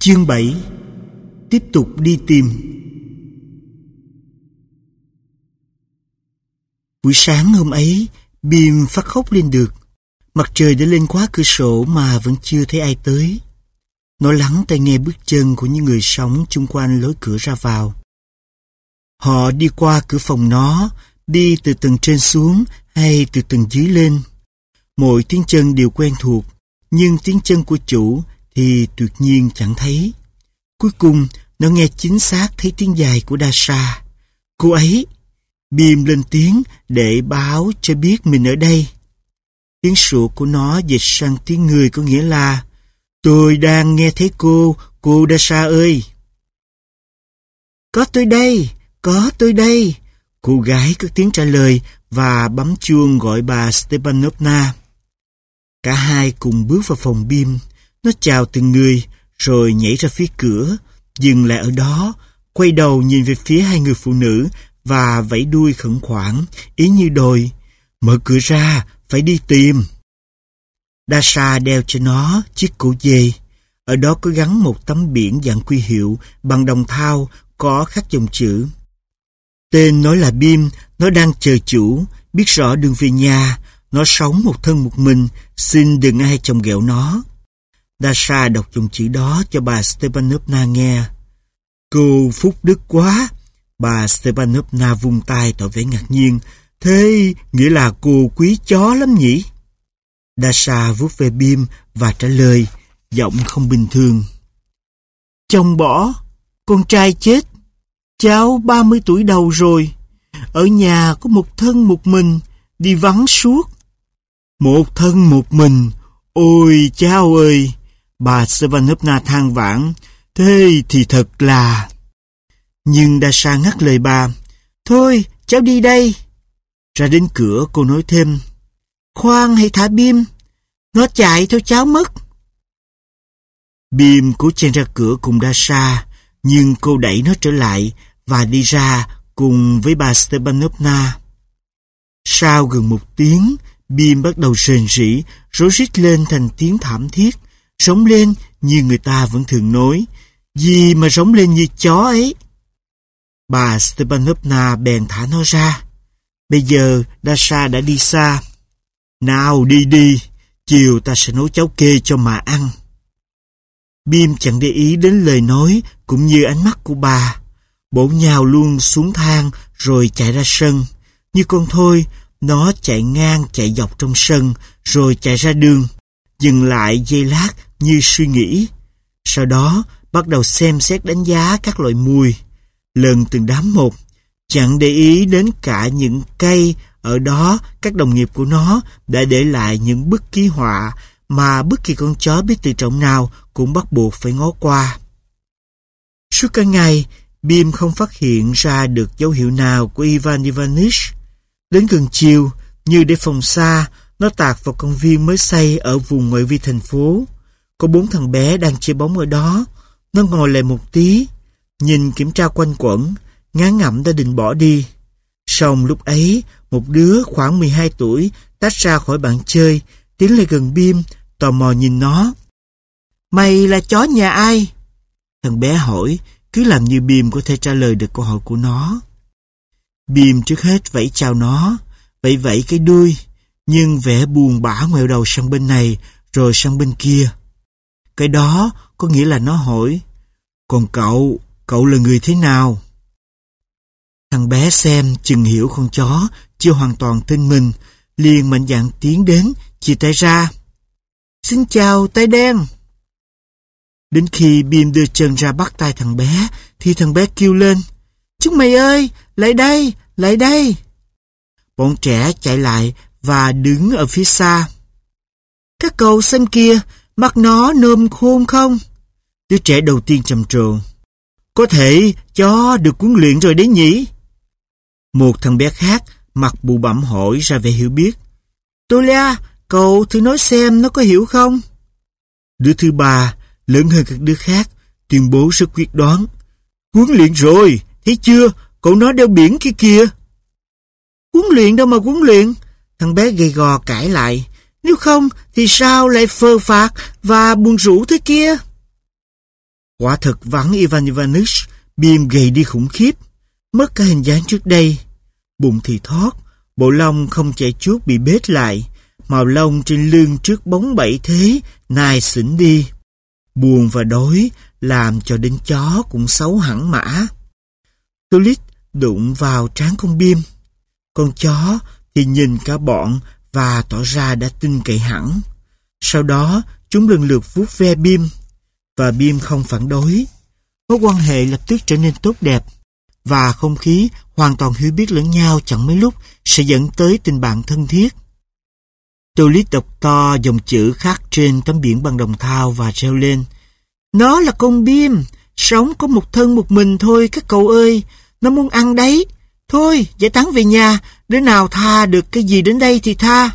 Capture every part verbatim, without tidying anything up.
Chương bảy. Tiếp tục đi tìm. Buổi sáng hôm ấy, Bim phát khóc lên được. Mặt trời đã lên quá cửa sổ mà vẫn chưa thấy ai tới. Nó lắng tai nghe bước chân của những người sống chung quanh lối cửa ra vào. Họ đi qua cửa phòng nó, đi từ tầng trên xuống hay từ tầng dưới lên. Mỗi tiếng chân đều quen thuộc, nhưng tiếng chân của chủ thì tuyệt nhiên chẳng thấy. Cuối cùng, nó nghe chính xác thấy tiếng dài của Dasha. Cô ấy. Bim lên tiếng để báo cho biết mình ở đây. Tiếng sủa của nó dịch sang tiếng người có nghĩa là: tôi đang nghe thấy cô, cô Dasha ơi. Có tôi đây, có tôi đây. Cô gái cất tiếng trả lời và bấm chuông gọi bà Stepanovna. Cả hai cùng bước vào phòng Bim. Nó chào từng người, rồi nhảy ra phía cửa, dừng lại ở đó, quay đầu nhìn về phía hai người phụ nữ và vẫy đuôi khẩn khoản, ý như đòi: mở cửa ra, phải đi tìm. Dasha đeo cho nó chiếc cổ dê. Ở đó có gắn một tấm biển dạng quy hiệu bằng đồng thau, có khắc dòng chữ. Tên nó là Bim, nó đang chờ chủ, biết rõ đường về nhà. Nó sống một thân một mình, xin đừng ai chồng ghẹo nó. Dasha đọc dòng chữ đó cho bà Stepanovna nghe. Cô phúc đức quá. Bà Stepanovna vung tay tỏ vẻ ngạc nhiên. Thế nghĩa là cô quý chó lắm nhỉ? Dasha vuốt về Bim và trả lời, giọng không bình thường. Chồng bỏ, con trai chết, cháu ba mươi tuổi đầu rồi. Ở nhà có một thân một mình, đi vắng suốt. Một thân một mình, ôi cháu ơi! Bà Stepanovna than vãn. Thế thì thật là... Nhưng Dasha ngắt lời bà. Thôi, cháu đi đây. Ra đến cửa cô nói thêm. Khoan, hãy thả Bim. Nó chạy theo cháu mất. Bim cố chen ra cửa cùng Dasha, nhưng cô đẩy nó trở lại và đi ra cùng với bà Stepanovna. Sau gần một tiếng, Bim bắt đầu rền rĩ, rối rít lên thành tiếng thảm thiết, rống lên như người ta vẫn thường nói. Gì mà rống lên như chó ấy? Bà Stepanovna bèn thả nó ra. Bây giờ Dasha đã đi xa. Nào đi đi, chiều ta sẽ nấu cháo kê cho mà ăn. Bim chẳng để ý đến lời nói cũng như ánh mắt của bà. Bỗng nhào luôn xuống thang rồi chạy ra sân. Như con thoi, nó chạy ngang chạy dọc trong sân rồi chạy ra đường. Dừng lại giây lát như suy nghĩ. Sau đó bắt đầu xem xét đánh giá các loại mùi. Lần từng đám một, chẳng để ý đến cả những cây ở đó. Các đồng nghiệp của nó đã để lại những bức ký họa mà bất kỳ con chó biết tự trọng nào cũng bắt buộc phải ngó qua. Suốt cả ngày, Bim không phát hiện ra được dấu hiệu nào của Ivan Ivanich. Đến gần chiều, như để phòng xa, nó tạt vào công viên mới xây ở vùng ngoại vi thành phố. Có bốn thằng bé đang chơi bóng ở đó. Nó ngồi lại một tí, nhìn kiểm tra quanh quẩn, ngán ngẩm đã định bỏ đi. Song lúc ấy, một đứa khoảng mười hai tuổi tách ra khỏi bạn chơi, tiến lại gần Bim, tò mò nhìn nó. Mày là chó nhà ai? Thằng bé hỏi, cứ làm như Bim có thể trả lời được câu hỏi của nó. Bim trước hết vẫy chào nó, vẫy vẫy cái đuôi, nhưng vẻ buồn bã ngoẹo đầu sang bên này, rồi sang bên kia. Cái đó có nghĩa là nó hỏi, còn cậu, cậu là người thế nào? Thằng bé xem chừng hiểu con chó chưa hoàn toàn tin mình, liền mạnh dạn tiến đến, chia tay ra. Xin chào, tay đen. Đến khi Bim đưa chân ra bắt tay thằng bé, thì thằng bé kêu lên, chúng mày ơi, lại đây, lại đây. Bọn trẻ chạy lại và đứng ở phía xa. Các cậu xem kìa, mặt nó nôm khôn không? Đứa trẻ đầu tiên trầm trồ. Có thể chó được huấn luyện rồi đấy nhỉ? Một thằng bé khác mặt bụ bặm hỏi ra vẻ hiểu biết. Tolia, cậu thử nói xem nó có hiểu không? Đứa thứ ba, lớn hơn các đứa khác, tuyên bố rất quyết đoán. Huấn luyện rồi, thấy chưa, cậu nó đeo biển kia kìa. Huấn luyện đâu mà huấn luyện? Thằng bé gầy gò cãi lại. Nếu không thì sao lại phờ phạc và buồn rũ thế kia? Quả thật vắng Ivan Ivanich, Bim gầy đi khủng khiếp, mất cả hình dáng trước đây. Bụng thì thót, bộ lông không chảy chuốt bị bết lại, màu lông trên lưng trước bóng bẩy thế, nai xỉn đi. Buồn và đói làm cho đến chó cũng xấu hẳn mã. Tulip đụng vào trán con Bim. Con chó thì nhìn cả bọn và tỏ ra đã tin cậy hẳn. Sau đó chúng lần lượt vuốt ve Bim, và Bim không phản đối. Mối quan hệ lập tức trở nên tốt đẹp, và không khí hoàn toàn hiểu biết lẫn nhau chẳng mấy lúc sẽ dẫn tới tình bạn thân thiết. Tulip đọc to dòng chữ khắc trên tấm biển bằng đồng thau và reo lên: "Nó là con Bim, sống có một thân một mình thôi các cậu ơi, nó muốn ăn đấy. Thôi, giải tán về nhà, đứa nào tha được cái gì đến đây thì tha."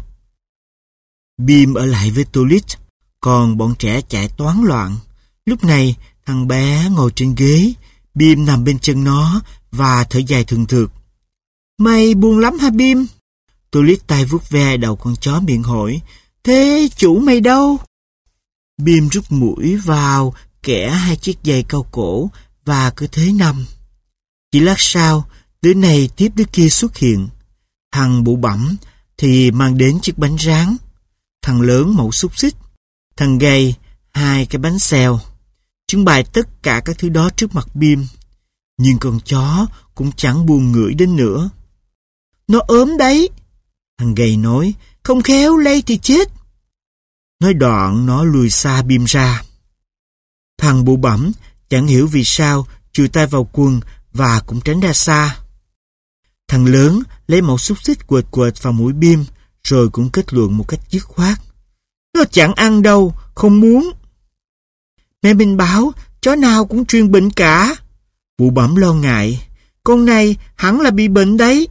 Bim ở lại với Tulip, còn bọn trẻ chạy toán loạn. Lúc này, thằng bé ngồi trên ghế, Bim nằm bên chân nó và thở dài thường thượt. "Mày buồn lắm hả Bim?" Tulip tay vuốt ve đầu con chó miệng hỏi: "Thế chủ mày đâu?" Bim rút mũi vào kẻ hai chiếc giày cao cổ và cứ thế nằm. Chỉ lát sau, đứa này tiếp đứa kia xuất hiện. Thằng bụ bẫm thì mang đến chiếc bánh rán, thằng lớn mẩu xúc xích, thằng gầy hai cái bánh xèo. Chúng bày tất cả các thứ đó trước mặt Bim, nhưng con chó cũng chẳng buồn ngửi đến nữa. "Nó ốm đấy," thằng gầy nói, "không khéo lây thì chết." Nói đoạn nó lùi xa Bim ra. Thằng bụ bẫm chẳng hiểu vì sao chùi tay vào quần và cũng tránh ra xa. Thằng lớn lấy mẩu xúc xích quệt quệt vào mũi Bim, rồi cũng kết luận một cách dứt khoát: "Nó chẳng ăn đâu, không muốn." "Mẹ mình báo chó nào cũng truyền bệnh cả." Bụ bẫm lo ngại: "Con này hẳn là bị bệnh đấy."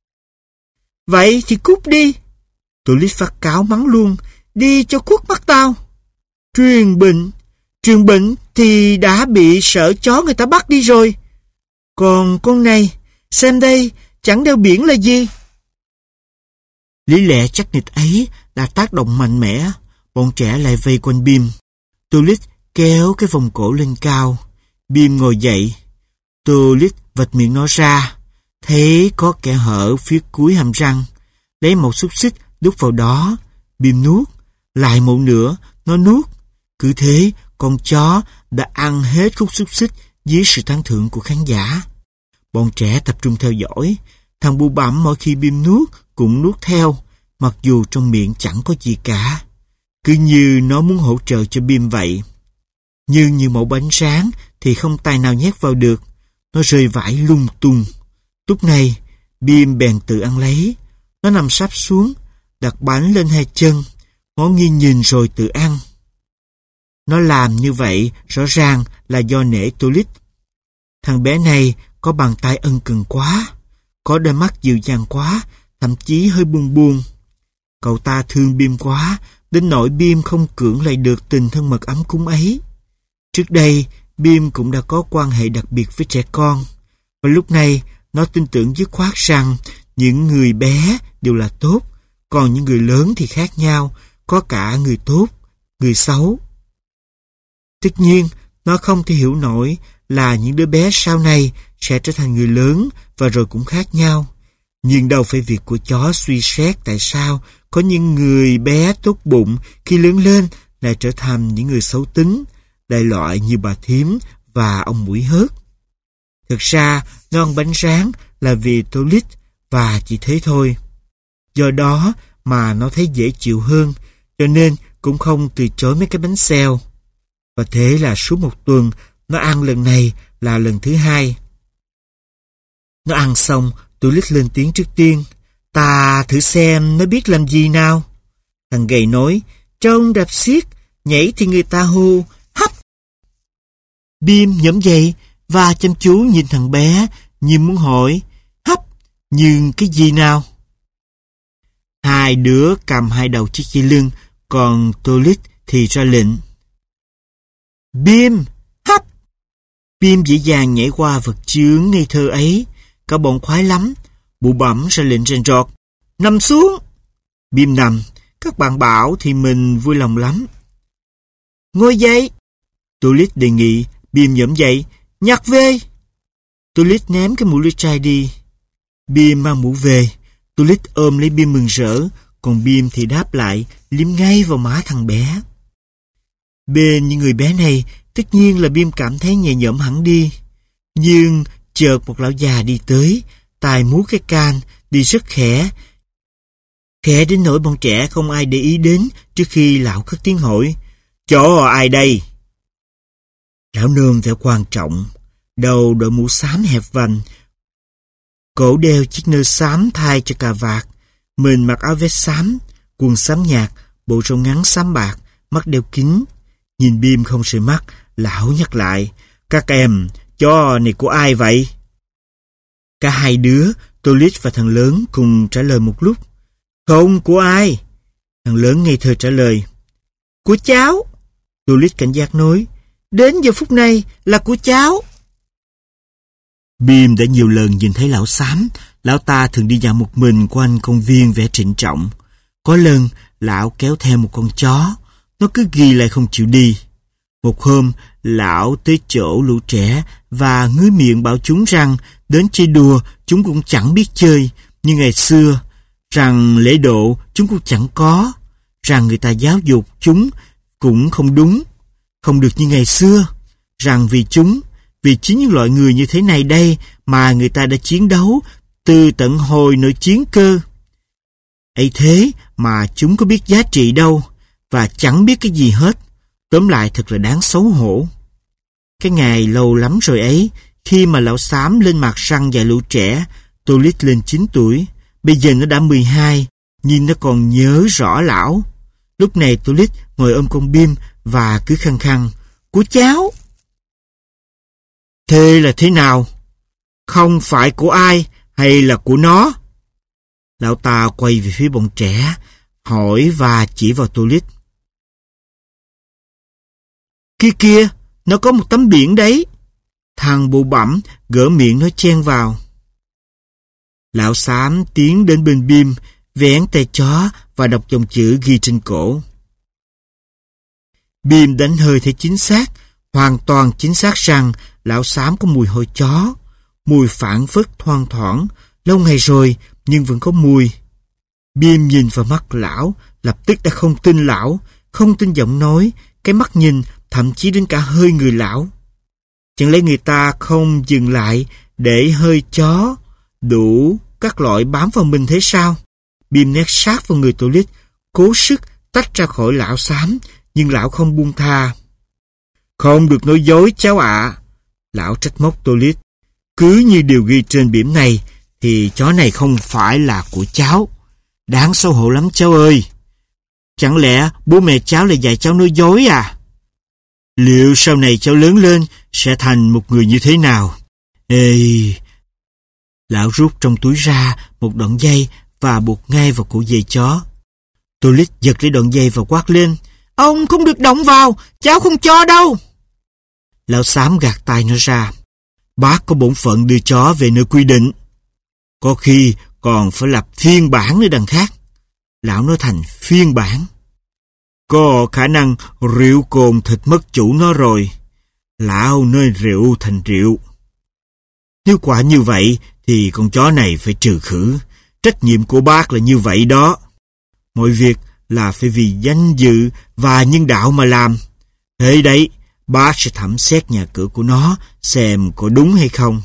"Vậy thì cút đi." Tulip phát cáo mắng luôn: "Đi cho khuất mắt tao." Truyền bệnh, truyền bệnh thì đã bị sợ chó người ta bắt đi rồi. Còn con này, xem đây, chẳng đeo biển là gì. Lý lẽ chắc nịch ấy đã tác động mạnh mẽ. Bọn trẻ lại vây quanh Bim. Tulip kéo cái vòng cổ lên cao. Bim ngồi dậy. Tulip vạch miệng nó ra, thấy có kẽ hở phía cuối hàm răng. Lấy một xúc xích đút vào đó. Bim nuốt, lại một nữa, nó nuốt. Cứ thế, con chó đã ăn hết khúc xúc xích dưới sự tán thưởng của khán giả. Bọn trẻ tập trung theo dõi. Thằng bụ bẫm mỗi khi Bim nuốt cũng nuốt theo, mặc dù trong miệng chẳng có gì cả. Cứ như nó muốn hỗ trợ cho Bim vậy. Nhưng như mẩu bánh rán thì không tài nào nhét vào được. Nó rơi vãi lung tung. Lúc này, Bim bèn tự ăn lấy. Nó nằm sắp xuống, đặt bánh lên hai chân, ngó nghiêng nhìn rồi tự ăn. Nó làm như vậy rõ ràng là do nể Tulip. Thằng bé này có bàn tay ân cần quá, có đôi mắt dịu dàng quá, thậm chí hơi buồn buồn. Cậu ta thương Bim quá, đến nỗi Bim không cưỡng lại được tình thân mật ấm cúng ấy. Trước đây, Bim cũng đã có quan hệ đặc biệt với trẻ con, và lúc này nó tin tưởng dứt khoát rằng những người bé đều là tốt, còn những người lớn thì khác nhau, có cả người tốt, người xấu. Tất nhiên, nó không thể hiểu nổi là những đứa bé sau này sẽ trở thành người lớn và rồi cũng khác nhau. Nhưng đâu phải việc của chó suy xét tại sao có những người bé tốt bụng khi lớn lên lại trở thành những người xấu tính, đại loại như bà thím và ông mũi hớt. Thực ra, nó ăn bánh rán là vì Tulip và chỉ thế thôi. Do đó mà nó thấy dễ chịu hơn, cho nên cũng không từ chối mấy cái bánh xèo. Và thế là suốt một tuần, nó ăn lần này là lần thứ hai. Nó ăn xong, Tulip lên tiếng trước tiên. Ta thử xem nó biết làm gì nào. Thằng gầy nói, trông đạp xiết, nhảy thì người ta hô, hấp. Bim nhổm dậy và chăm chú nhìn thằng bé như muốn hỏi, hấp, nhưng cái gì nào? Hai đứa cầm hai đầu chiếc dây lưng, còn Tulip thì ra lệnh. Bim, hấp. Bim dễ dàng nhảy qua vật chướng ngây thơ ấy. Cả bọn khoái lắm. Bụ bẫm ra lệnh rèn rọt. Nằm xuống. Bim nằm. Các bạn bảo thì mình vui lòng lắm. Ngồi dậy. Tulip đề nghị. Bim nhổm dậy. Nhặt về. Tulip ném cái mũ lưỡi trai đi. Bim mang mũ về. Tulip ôm lấy Bim mừng rỡ, còn Bim thì đáp lại, liếm ngay vào má thằng bé. Bên những người bé này, tất nhiên là Bim cảm thấy nhẹ nhõm hẳn đi. Nhưng chợt một lão già đi tới, tài múa cái can, đi rất khẽ. Khẽ đến nỗi bọn trẻ không ai để ý đến trước khi lão cất tiếng hỏi. Chỗ ai đây? Lão nơm vẻ quan trọng, đầu đội mũ xám hẹp vành, cổ đeo chiếc nơ xám thay cho cà vạt, mình mặc áo vest xám, quần xám nhạt, bộ râu ngắn xám bạc, mắt đeo kính. Nhìn Bim không rời mắt, lão nhắc lại. Các em, chó này của ai vậy? Cả hai đứa, Tulip và thằng lớn cùng trả lời một lúc. Không, của ai? Thằng lớn ngây thơ trả lời. Của cháu. Tulip cảnh giác nói. Đến giờ phút này là của cháu. Bim đã nhiều lần nhìn thấy lão xám. Lão ta thường đi dạo một mình quanh công viên vẻ trịnh trọng. Có lần, lão kéo theo một con chó. Nó cứ ghi lại không chịu đi. Một hôm, lão tới chỗ lũ trẻ và ngứa miệng bảo chúng rằng đến chơi đùa chúng cũng chẳng biết chơi như ngày xưa, rằng lễ độ chúng cũng chẳng có, rằng người ta giáo dục chúng cũng không đúng, không được như ngày xưa, rằng vì chúng, vì chính những loại người như thế này đây mà người ta đã chiến đấu từ tận hồi nội chiến cơ. Ấy thế mà chúng có biết giá trị đâu và chẳng biết cái gì hết. Tóm lại thật là đáng xấu hổ. Cái ngày lâu lắm rồi ấy, khi mà lão xám lên mặt răng dạy lũ trẻ, Tulip lên chín tuổi, bây giờ nó đã mười hai, nhưng nó còn nhớ rõ lão. Lúc này Tulip ngồi ôm con Bim và cứ khăng khăng, của cháu. Thế là thế nào? Không phải của ai hay là của nó? Lão ta quay về phía bọn trẻ, hỏi và chỉ vào Tulip. Kia kia, nó có một tấm biển đấy. Thằng bụ bẩm gỡ miệng nó chen vào. Lão xám tiến đến bên Bim, vén tay chó và đọc dòng chữ ghi trên cổ. Bim đánh hơi thấy chính xác, hoàn toàn chính xác rằng lão xám có mùi hôi chó, mùi phảng phất thoang thoảng, lâu ngày rồi nhưng vẫn có mùi. Bim nhìn vào mắt lão, lập tức đã không tin lão, không tin giọng nói, cái mắt nhìn, thậm chí đến cả hơi người lão. Chẳng lẽ người ta không dừng lại để hơi chó đủ các loại bám vào mình thế sao? Bim nép sát vào người Tulip, cố sức tách ra khỏi lão xám, nhưng lão không buông tha. Không được nói dối cháu ạ. À. Lão trách móc Tulip. Cứ như điều ghi trên biển này thì chó này không phải là của cháu. Đáng xấu hổ lắm cháu ơi. Chẳng lẽ bố mẹ cháu lại dạy cháu nói dối à? Liệu sau này cháu lớn lên sẽ thành một người như thế nào? Ê... Lão rút trong túi ra một đoạn dây và buộc ngay vào cổ dây chó. Tulip giật lấy đoạn dây và quát lên. Ông không được động vào, cháu không cho đâu. Lão xám gạt tay nó ra. Bác có bổn phận đưa chó về nơi quy định. Có khi còn phải lập phiên bản nơi đằng khác. Lão nói thành phiên bản. Có khả năng rượu cồn thịt mất chủ nó rồi. Lão nói rượu thành rượu. Nếu quả như vậy thì con chó này phải trừ khử. Trách nhiệm của bác là như vậy đó. Mọi việc là phải vì danh dự và nhân đạo mà làm. Thế đấy, bác sẽ thẩm xét nhà cửa của nó xem có đúng hay không.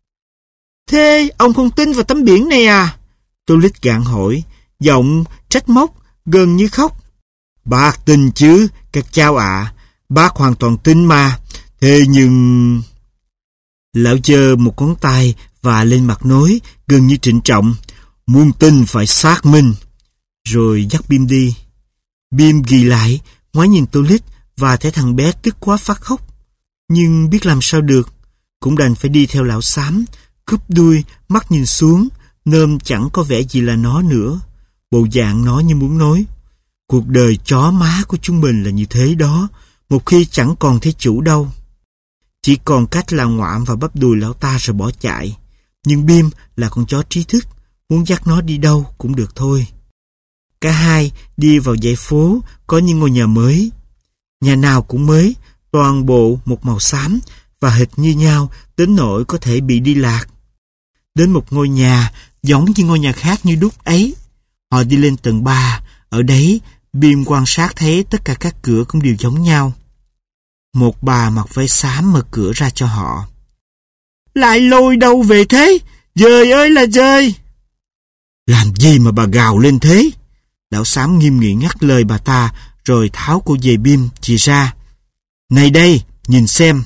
Thế ông không tin vào tấm biển này à? Tulip gạn hỏi, giọng trách móc, gần như khóc. Bác tin chứ, các cháu ạ. À. Bác hoàn toàn tin mà. Thế nhưng... Lão giơ một ngón tay và lên mặt nói, gần như trịnh trọng. Muốn tin phải xác minh. Rồi dắt Bim đi. Bim ghi lại, ngoái nhìn Tulip và thấy thằng bé tức quá phát khóc. Nhưng biết làm sao được, cũng đành phải đi theo lão xám, cúp đuôi, mắt nhìn xuống, nơm chẳng có vẻ gì là nó nữa. Bộ dạng nó như muốn nói, cuộc đời chó má của chúng mình là như thế đó, một khi chẳng còn thấy chủ đâu. Chỉ còn cách là ngoạm vào bắp đùi lão ta rồi bỏ chạy. Nhưng Bim là con chó trí thức, muốn dắt nó đi đâu cũng được thôi. Cả hai đi vào dãy phố có những ngôi nhà mới. Nhà nào cũng mới, toàn bộ một màu xám, và hệt như nhau đến nỗi có thể bị đi lạc. Đến một ngôi nhà giống như ngôi nhà khác như đúc ấy. Họ đi lên tầng ba. Ở đấy, Bim quan sát thấy tất cả các cửa cũng đều giống nhau. Một bà mặc váy xám mở cửa ra cho họ. Lại lôi đâu về thế? Dời ơi là dời! Làm gì mà bà gào lên thế? Lão xám nghiêm nghị ngắt lời bà ta, rồi tháo cô giày Bim chỉ ra. Này đây, nhìn xem.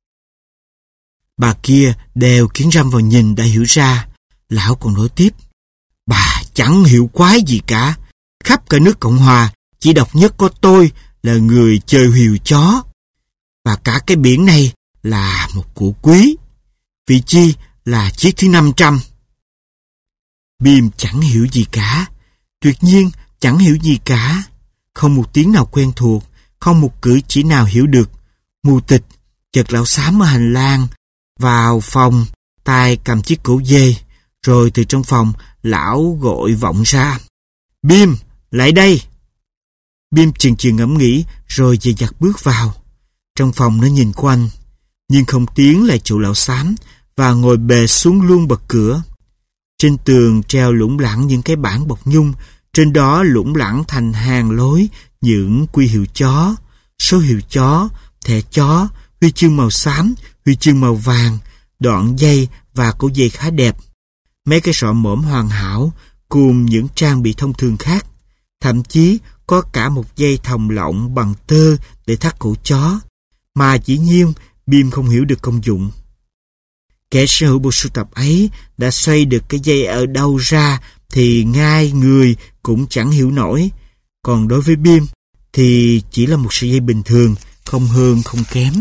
Bà kia đeo kiến răm vào nhìn đã hiểu ra. Lão còn nói tiếp. Bà chẳng hiểu quái gì cả. Khắp cả nước Cộng Hòa, chỉ độc nhất có tôi là người chơi hươu chó. Và cả cái biển này là một của quý. Vị chi là chiếc thứ năm trăm. Bim chẳng hiểu gì cả. Tuyệt nhiên chẳng hiểu gì cả. Không một tiếng nào quen thuộc, không một cử chỉ nào hiểu được. Mù tịch, chợt lão xám ở hành lang, vào phòng, tay cầm chiếc cổ dê, rồi từ trong phòng, lão gọi vọng ra. Bim, lại đây! Bim chừng chừng ngẫm nghĩ, rồi dè dặt bước vào. Trong phòng nó nhìn quanh, nhưng không tiến lại chỗ lão xám, và ngồi bề xuống luôn bậc cửa. Trên tường treo lủng lẳng những cái bảng bọc nhung, trên đó lủng lẳng thành hàng lối những quy hiệu chó, số hiệu chó, thẻ chó, huy chương màu xám, huy chương màu vàng, đoạn dây và cổ dây khá đẹp. Mấy cái sọ mõm hoàn hảo cùng những trang bị thông thường khác. Thậm chí có cả một dây thòng lọng bằng tơ để thắt cổ chó, mà dĩ nhiên Bim không hiểu được công dụng. Kẻ sở hữu bộ sưu tập ấy đã xoay được cái dây ở đâu ra thì ngay người cũng chẳng hiểu nổi. Còn đối với Bim thì chỉ là một sợi dây bình thường, không hơn không kém.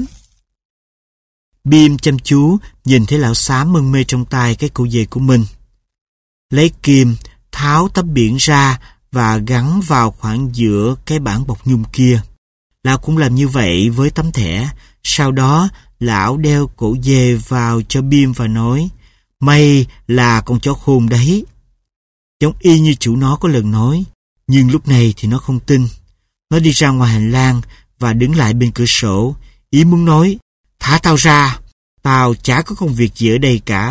Bim chăm chú nhìn thấy lão xám mân mê trong tay cái cổ dây của mình. Lấy kim tháo tấm biển ra và gắn vào khoảng giữa cái bảng bọc nhung kia. Lão cũng làm như vậy với tấm thẻ. Sau đó lão đeo cổ dê vào cho Bim và nói, mày là con chó khôn đấy. Giống y như chủ nó có lần nói, nhưng lúc này thì nó không tin. Nó đi ra ngoài hành lang và đứng lại bên cửa sổ, ý muốn nói, thả tao ra, tao chả có công việc gì ở đây cả.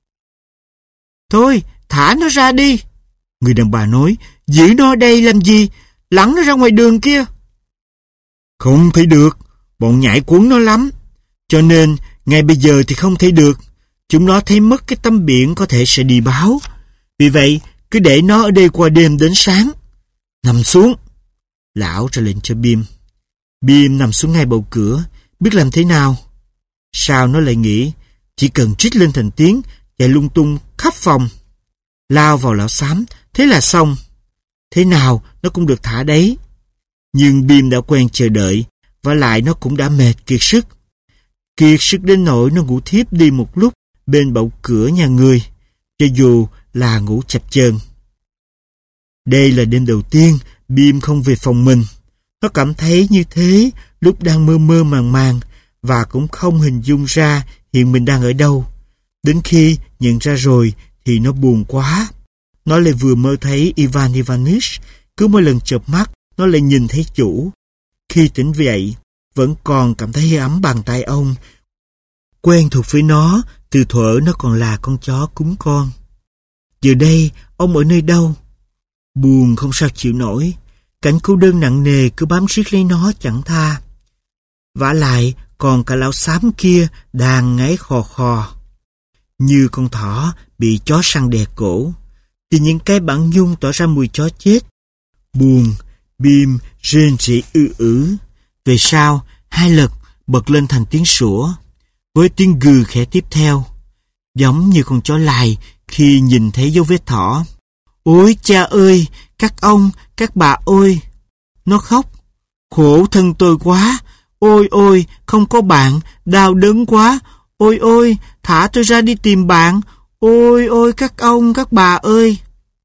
Thôi, thả nó ra đi. Người đàn bà nói, giữ nó ở đây làm gì, lẳng nó ra ngoài đường kia. Không thể được, bọn nhãi cuốn nó lắm. Cho nên, ngay bây giờ thì không thể được. Chúng nó thấy mất cái tấm biển có thể sẽ đi báo. Vì vậy, cứ để nó ở đây qua đêm đến sáng. Nằm xuống. Lão ra lệnh cho Bim. Bim nằm xuống ngay bầu cửa, biết làm thế nào. Sao nó lại nghĩ, chỉ cần trích lên thành tiếng, chạy lung tung khắp phòng. Lao vào lão xám, thế là xong. Thế nào nó cũng được thả đấy. Nhưng Bim đã quen chờ đợi, và lại nó cũng đã mệt kiệt sức. Kiệt sức đến nỗi nó ngủ thiếp đi một lúc bên bậu cửa nhà người, cho dù là ngủ chập chờn. Đây là đêm đầu tiên Bim không về phòng mình. Nó cảm thấy như thế lúc đang mơ mơ màng màng và cũng không hình dung ra hiện mình đang ở đâu. Đến khi nhận ra rồi thì nó buồn quá. Nó lại vừa mơ thấy Ivan Ivanich. Cứ mỗi lần chợp mắt nó lại nhìn thấy chủ. Khi tỉnh dậy vẫn còn cảm thấy ấm bàn tay ông, quen thuộc với nó từ thuở nó còn là con chó cúng con. Giờ đây ông ở nơi đâu? Buồn không sao chịu nổi. Cảnh cô đơn nặng nề cứ bám riết lấy nó chẳng tha. Vả lại còn cả lão xám kia đang ngáy khò khò như con thỏ bị chó săn đè cổ. Thì những cái bảng nhung tỏ ra mùi chó chết. Buồn, Bim rên rỉ ư ử. Về sau, hai lần bật lên thành tiếng sủa, với tiếng gừ khẽ tiếp theo, giống như con chó lai khi nhìn thấy dấu vết thỏ. Ôi cha ơi, các ông, các bà ơi! Nó khóc. Khổ thân tôi quá! Ôi ôi, không có bạn, đau đớn quá! Ôi ôi, thả tôi ra đi tìm bạn! Ôi ôi, các ông, các bà ơi!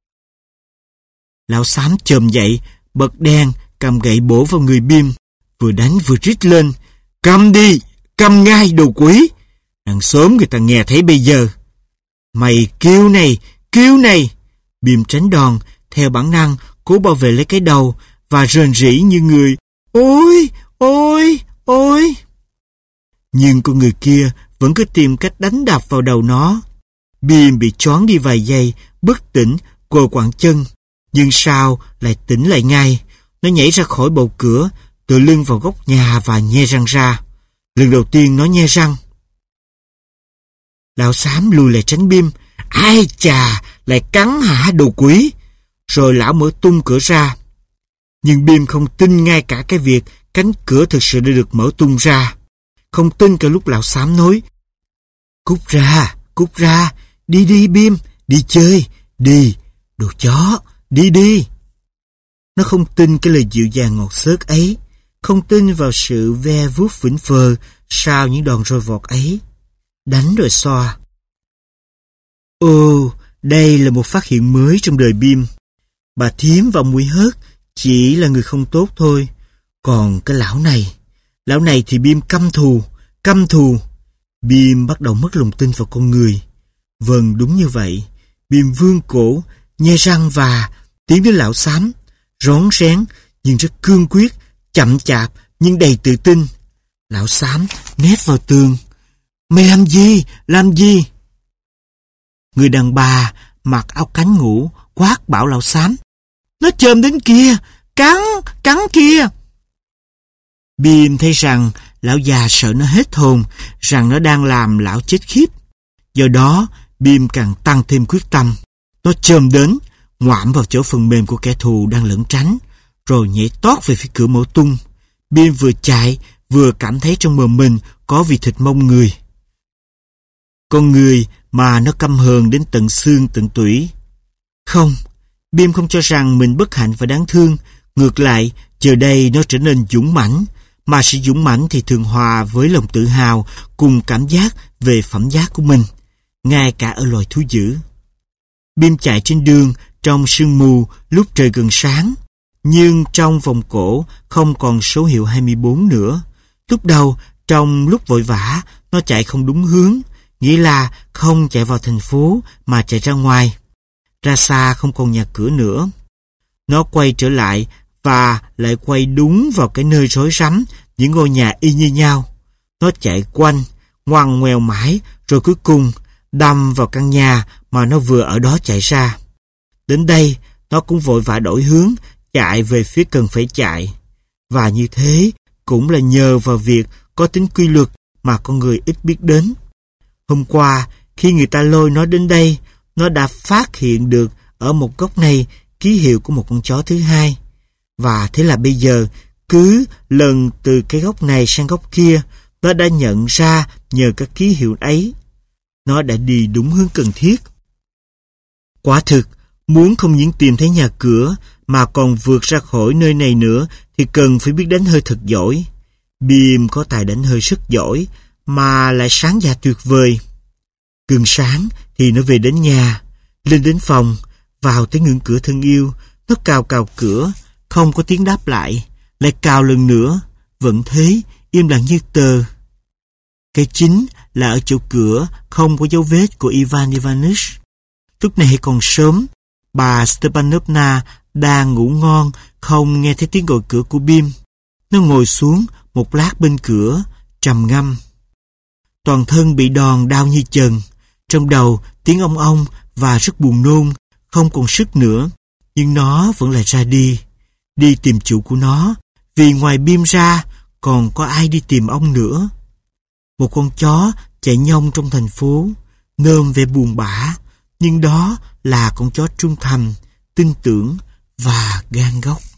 Lão xám chồm dậy, bật đèn, cầm gậy bổ vào người Bim, vừa đánh vừa rít lên. Cầm đi, cầm ngay đồ quỷ! Đằng sớm người ta nghe thấy bây giờ. Mày kêu này, kêu này! Bim tránh đòn, theo bản năng, cố bảo vệ lấy cái đầu và rền rỉ như người. Ôi, ôi, ôi! Nhưng con người kia vẫn cứ tìm cách đánh đập vào đầu nó. Bim bị choáng đi vài giây, bất tỉnh, quờ quạng chân. Nhưng sau lại tỉnh lại ngay. Nó nhảy ra khỏi bầu cửa, tựa lưng vào góc nhà và nhe răng ra. Lần đầu tiên nó nhe răng. Lão xám lùi lại tránh Bim. Ai chà, lại cắn hả đồ quỷ? Rồi lão mở tung cửa ra. Nhưng Bim không tin ngay cả cái việc cánh cửa thực sự đã được mở tung ra. Không tin cả lúc lão xám nói: Cút ra, cút ra, đi đi Bim, đi chơi, đi, đồ chó, đi đi. Nó không tin cái lời dịu dàng ngọt xớt ấy, không tin vào sự ve vuốt vĩnh phờ sau những đòn roi vọt ấy. Đánh rồi xoa. Ồ, đây là một phát hiện mới trong đời Bim. Bà thím và Mũi Hớt chỉ là người không tốt thôi. Còn cái lão này, lão này thì Bim căm thù, căm thù. Bim bắt đầu mất lòng tin vào con người. Vâng, đúng như vậy. Bim vươn cổ, nhe răng và tiến đến lão xám, rón rén nhưng rất cương quyết, chậm chạp nhưng đầy tự tin. Lão xám nép vào tường. Mày làm gì? Làm gì? Người đàn bà mặc áo cánh ngủ quát bảo lão xám: Nó chồm đến kia, cắn, cắn kia. Bim thấy rằng lão già sợ nó hết hồn, rằng nó đang làm lão chết khiếp. Do đó, Bim càng tăng thêm quyết tâm. Nó chồm đến, ngoạm vào chỗ phần mềm của kẻ thù đang lẩn tránh, rồi nhảy tót về phía cửa mở tung. Bim vừa chạy, vừa cảm thấy trong mồm mình có vị thịt mông người. Con người mà nó căm hờn đến tận xương tận tủy. Không, Bim không cho rằng mình bất hạnh và đáng thương. Ngược lại, giờ đây nó trở nên dũng mãnh, mà sự dũng mãnh thì thường hòa với lòng tự hào cùng cảm giác về phẩm giá của mình, ngay cả ở loài thú dữ. Bim chạy trên đường trong sương mù lúc trời gần sáng, nhưng trong vòng cổ không còn số hiệu hai mươi bốn nữa. Lúc đầu, trong lúc vội vã, nó chạy không đúng hướng, nghĩa là không chạy vào thành phố mà chạy ra ngoài. Ra xa không còn nhà cửa nữa. Nó quay trở lại và lại quay đúng vào cái nơi rối rắm, những ngôi nhà y như nhau. Nó chạy quanh, ngoằn ngoèo mãi, rồi cuối cùng đâm vào căn nhà mà nó vừa ở đó chạy ra. Đến đây, nó cũng vội vã đổi hướng, chạy về phía cần phải chạy. Và như thế cũng là nhờ vào việc có tính quy luật mà con người ít biết đến. Hôm qua, khi người ta lôi nó đến đây, nó đã phát hiện được ở một góc này ký hiệu của một con chó thứ hai. Và thế là bây giờ, cứ lần từ cái góc này sang góc kia, nó đã nhận ra nhờ các ký hiệu ấy, nó đã đi đúng hướng cần thiết. Quả thực, muốn không những tìm thấy nhà cửa mà còn vượt ra khỏi nơi này nữa thì cần phải biết đánh hơi thật giỏi. Bim có tài đánh hơi rất giỏi mà lại sáng dạ tuyệt vời. Gần sáng thì nó về đến nhà, lên đến phòng, vào tới ngưỡng cửa thân yêu. Nó cào cào cửa, không có tiếng đáp lại, lại cào lần nữa, vẫn thế, im lặng như tờ. Cái chính là ở chỗ cửa không có dấu vết của Ivan Ivanich. Lúc này còn sớm, bà Stepanovna đang ngủ ngon, không nghe thấy tiếng gọi cửa của Bim. Nó ngồi xuống một lát bên cửa, trầm ngâm. Toàn thân bị đòn đau như chần, trong đầu tiếng ong ong và rất buồn nôn, không còn sức nữa. Nhưng nó vẫn lại ra đi, đi tìm chủ của nó, vì ngoài Bim ra còn có ai đi tìm ông nữa. Một con chó chạy nhông trong thành phố, nơm vẻ buồn bã, nhưng đó là con chó trung thành, tin tưởng và gan góc.